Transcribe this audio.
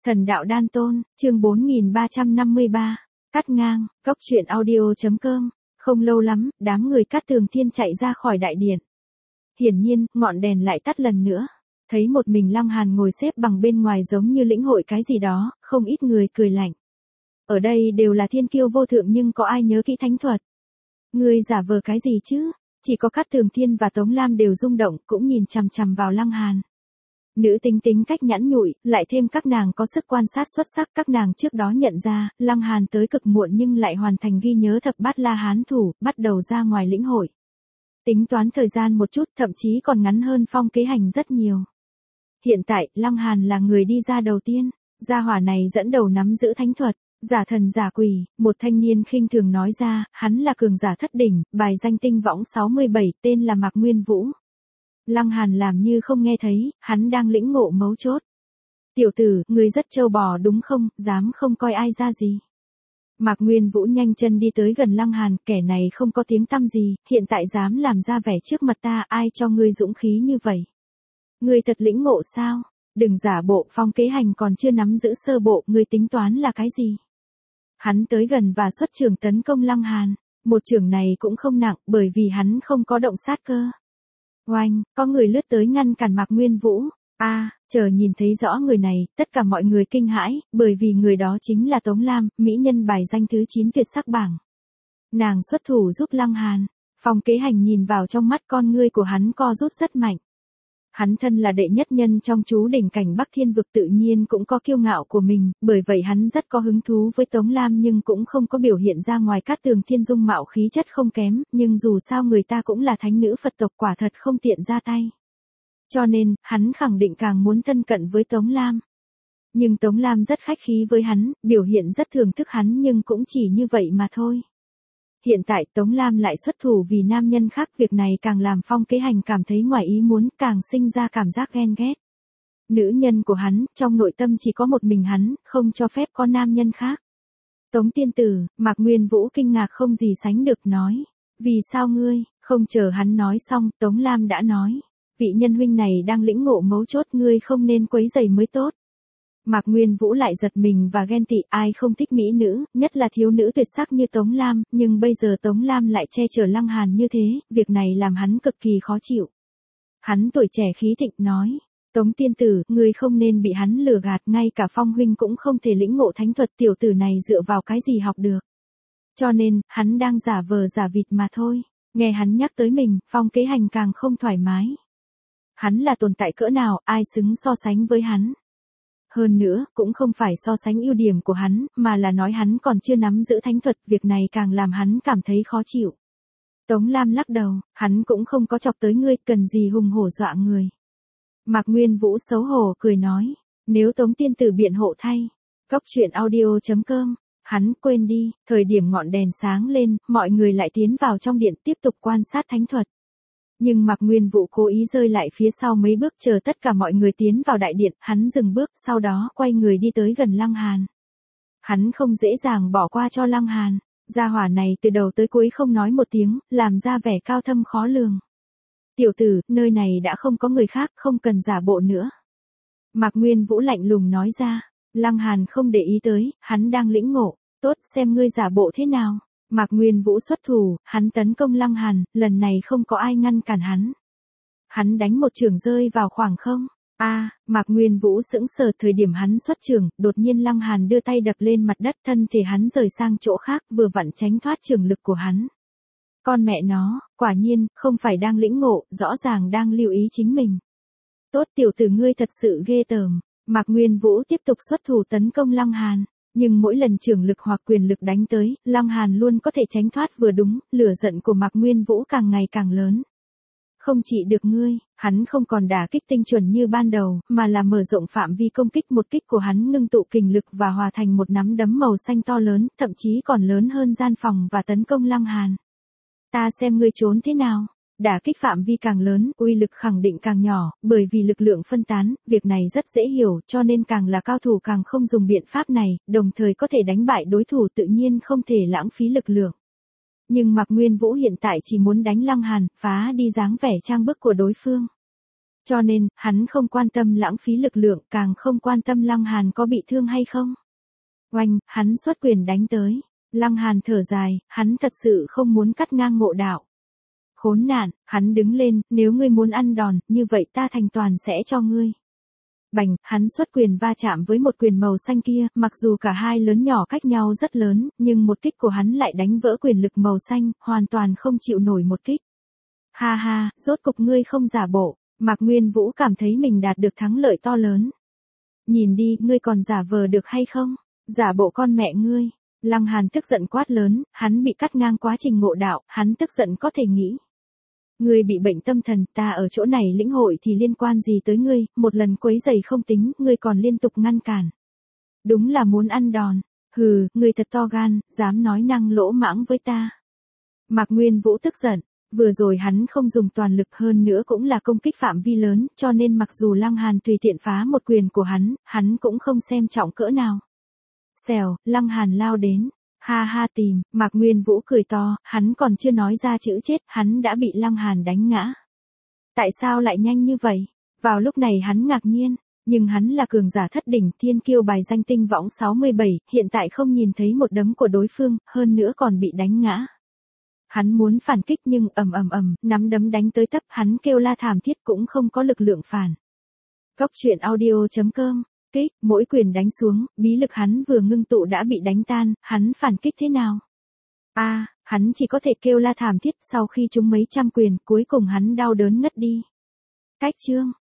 Thần đạo đan tôn, chương 4353, cắt ngang, góc truyện audio.com. Không lâu lắm, đám người Cát Tường Thiên chạy ra khỏi đại điện. Hiển nhiên, ngọn đèn lại tắt lần nữa. Thấy một mình Lăng Hàn ngồi xếp bằng bên ngoài giống như lĩnh hội cái gì đó, không ít người cười lạnh. Ở đây đều là thiên kiêu vô thượng nhưng có ai nhớ kỹ thánh thuật? Ngươi giả vờ cái gì chứ? Chỉ có Cát Tường Thiên và Tống Lam đều rung động, cũng nhìn chằm chằm vào Lăng Hàn. Nữ tính cách nhẵn nhụi, lại thêm các nàng có sức quan sát xuất sắc, các nàng trước đó nhận ra, Lăng Hàn tới cực muộn nhưng lại hoàn thành ghi nhớ thập bát la hán thủ, bắt đầu ra ngoài lĩnh hội. Tính toán thời gian một chút, thậm chí còn ngắn hơn Phong Kế Hành rất nhiều. Hiện tại, Lăng Hàn là người đi ra đầu tiên, gia hỏa này dẫn đầu nắm giữ thánh thuật, giả thần giả quỷ, một thanh niên khinh thường nói ra, hắn là cường giả thất đỉnh, bài danh tinh võng 67, tên là Mạc Nguyên Vũ. Lăng Hàn làm như không nghe thấy, hắn đang lĩnh ngộ mấu chốt. Tiểu tử, ngươi rất trâu bò đúng không, dám không coi ai ra gì. Mạc Nguyên Vũ nhanh chân đi tới gần Lăng Hàn, kẻ này không có tiếng tăm gì, hiện tại dám làm ra vẻ trước mặt ta, ai cho ngươi dũng khí như vậy? Ngươi thật lĩnh ngộ sao? Đừng giả bộ, Phong Kế Hành còn chưa nắm giữ sơ bộ, ngươi tính toán là cái gì? Hắn tới gần và xuất trường tấn công Lăng Hàn, một trường này cũng không nặng, bởi vì hắn không có động sát cơ. Oanh, có người lướt tới ngăn cản Mạc Nguyên Vũ. Chờ nhìn thấy rõ người này, tất cả mọi người kinh hãi, bởi vì người đó chính là Tống Lam, mỹ nhân bài danh thứ 9 tuyệt sắc bảng. Nàng xuất thủ giúp Lăng Hàn. Phong Kế Hành nhìn vào trong mắt, con ngươi của hắn co rút rất mạnh. Hắn thân là đệ nhất nhân trong chú đỉnh cảnh Bắc Thiên vực, tự nhiên cũng có kiêu ngạo của mình, bởi vậy hắn rất có hứng thú với Tống Lam nhưng cũng không có biểu hiện ra ngoài. Cát Tường Thiên dung mạo khí chất không kém, nhưng dù sao người ta cũng là thánh nữ Phật tộc, quả thật không tiện ra tay. Cho nên, hắn khẳng định càng muốn thân cận với Tống Lam. Nhưng Tống Lam rất khách khí với hắn, biểu hiện rất thưởng thức hắn nhưng cũng chỉ như vậy mà thôi. Hiện tại Tống Lam lại xuất thủ vì nam nhân khác, việc này càng làm Phong Kế Hành cảm thấy ngoài ý muốn, càng sinh ra cảm giác ghen ghét. Nữ nhân của hắn, trong nội tâm chỉ có một mình hắn, không cho phép có nam nhân khác. Tống tiên tử, Mạc Nguyên Vũ kinh ngạc không gì sánh được nói. Vì sao ngươi? Không chờ hắn nói xong, Tống Lam đã nói. Vị nhân huynh này đang lĩnh ngộ mấu chốt, ngươi không nên quấy rầy mới tốt. Mạc Nguyên Vũ lại giật mình và ghen tị, ai không thích mỹ nữ, nhất là thiếu nữ tuyệt sắc như Tống Lam, nhưng bây giờ Tống Lam lại che chở Lăng Hàn như thế, việc này làm hắn cực kỳ khó chịu. Hắn tuổi trẻ khí thịnh nói, Tống tiên tử, ngươi không nên bị hắn lừa gạt, ngay cả Phong huynh cũng không thể lĩnh ngộ thánh thuật, tiểu tử này dựa vào cái gì học được. Cho nên, hắn đang giả vờ giả vịt mà thôi. Nghe hắn nhắc tới mình, Phong Kế Hành càng không thoải mái. Hắn là tồn tại cỡ nào, ai xứng so sánh với hắn. Hơn nữa, cũng không phải so sánh ưu điểm của hắn, mà là nói hắn còn chưa nắm giữ thánh thuật, việc này càng làm hắn cảm thấy khó chịu. Tống Lam lắc đầu, hắn cũng không có chọc tới ngươi, cần gì hùng hổ dọa người. Mạc Nguyên Vũ xấu hổ cười nói, nếu Tống tiên tử biện hộ thay. Góc truyện audio.com. Hắn quên đi, thời điểm ngọn đèn sáng lên, mọi người lại tiến vào trong điện tiếp tục quan sát thánh thuật. Nhưng Mạc Nguyên Vũ cố ý rơi lại phía sau mấy bước, chờ tất cả mọi người tiến vào đại điện, hắn dừng bước, sau đó quay người đi tới gần Lăng Hàn. Hắn không dễ dàng bỏ qua cho Lăng Hàn, gia hỏa này từ đầu tới cuối không nói một tiếng, làm ra vẻ cao thâm khó lường. Tiểu tử, nơi này đã không có người khác, không cần giả bộ nữa. Mạc Nguyên Vũ lạnh lùng nói ra. Lăng Hàn không để ý tới, hắn đang lĩnh ngộ, tốt, xem ngươi giả bộ thế nào. Mạc Nguyên Vũ xuất thủ, hắn tấn công Lăng Hàn, lần này không có ai ngăn cản hắn. Hắn đánh một chưởng rơi vào khoảng không. Mạc Nguyên Vũ sững sờ, thời điểm hắn xuất chưởng, đột nhiên Lăng Hàn đưa tay đập lên mặt đất, thân thể hắn rời sang chỗ khác, vừa vặn tránh thoát chưởng lực của hắn. Con mẹ nó, quả nhiên, không phải đang lĩnh ngộ, rõ ràng đang lưu ý chính mình. Tốt, tiểu tử ngươi thật sự ghê tởm. Mạc Nguyên Vũ tiếp tục xuất thủ tấn công Lăng Hàn, nhưng mỗi lần chưởng lực hoặc quyền lực đánh tới, Lăng Hàn luôn có thể tránh thoát vừa đúng, lửa giận của Mạc Nguyên Vũ càng ngày càng lớn. Không trị được ngươi, hắn không còn đả kích tinh chuẩn như ban đầu, mà là mở rộng phạm vi công kích, một kích của hắn ngưng tụ kình lực và hòa thành một nắm đấm màu xanh to lớn, thậm chí còn lớn hơn gian phòng, và tấn công Lăng Hàn. Ta xem ngươi trốn thế nào. Đả kích phạm vi càng lớn, uy lực khẳng định càng nhỏ, bởi vì lực lượng phân tán, việc này rất dễ hiểu, cho nên càng là cao thủ càng không dùng biện pháp này, đồng thời có thể đánh bại đối thủ, tự nhiên không thể lãng phí lực lượng. Nhưng Mạc Nguyên Vũ hiện tại chỉ muốn đánh Lăng Hàn, phá đi dáng vẻ trang bức của đối phương. Cho nên, hắn không quan tâm lãng phí lực lượng, càng không quan tâm Lăng Hàn có bị thương hay không. Oanh, hắn xuất quyền đánh tới. Lăng Hàn thở dài, hắn thật sự không muốn cắt ngang Ngộ Đạo. Khốn nạn, hắn đứng lên, nếu ngươi muốn ăn đòn, như vậy ta thành toàn sẽ cho ngươi. Bành, hắn xuất quyền va chạm với một quyền màu xanh kia, mặc dù cả hai lớn nhỏ cách nhau rất lớn, nhưng một kích của hắn lại đánh vỡ quyền lực màu xanh, hoàn toàn không chịu nổi một kích. Ha ha, rốt cục ngươi không giả bộ. Mạc Nguyên Vũ cảm thấy mình đạt được thắng lợi to lớn. Nhìn đi, ngươi còn giả vờ được hay không? Giả bộ con mẹ ngươi. Lăng Hàn tức giận quát lớn, hắn bị cắt ngang quá trình ngộ đạo, hắn tức giận có thể nghĩ. Ngươi bị bệnh tâm thần, ta ở chỗ này lĩnh hội thì liên quan gì tới ngươi, một lần quấy rầy không tính, ngươi còn liên tục ngăn cản. Đúng là muốn ăn đòn. Hừ, ngươi thật to gan, dám nói năng lỗ mãng với ta. Mạc Nguyên Vũ tức giận. Vừa rồi hắn không dùng toàn lực, hơn nữa cũng là công kích phạm vi lớn, cho nên mặc dù Lăng Hàn tùy tiện phá một quyền của hắn cũng không xem trọng cỡ nào. Xèo, Lăng Hàn lao đến. Ha ha tìm, Mạc Nguyên Vũ cười to, hắn còn chưa nói ra chữ chết, hắn đã bị Lăng Hàn đánh ngã. Tại sao lại nhanh như vậy? Vào lúc này hắn ngạc nhiên, nhưng hắn là cường giả thất đỉnh thiên kiêu bài danh tinh võng 67, hiện tại không nhìn thấy một đấm của đối phương, hơn nữa còn bị đánh ngã. Hắn muốn phản kích nhưng nắm đấm đánh tới tấp, hắn kêu la thảm thiết cũng không có lực lượng phản. Góc truyện audio.com, kích, mỗi quyền đánh xuống, bí lực hắn vừa ngưng tụ đã bị đánh tan, hắn phản kích thế nào? Hắn chỉ có thể kêu la thảm thiết, sau khi trúng mấy trăm quyền, cuối cùng hắn đau đớn ngất đi. Cách chương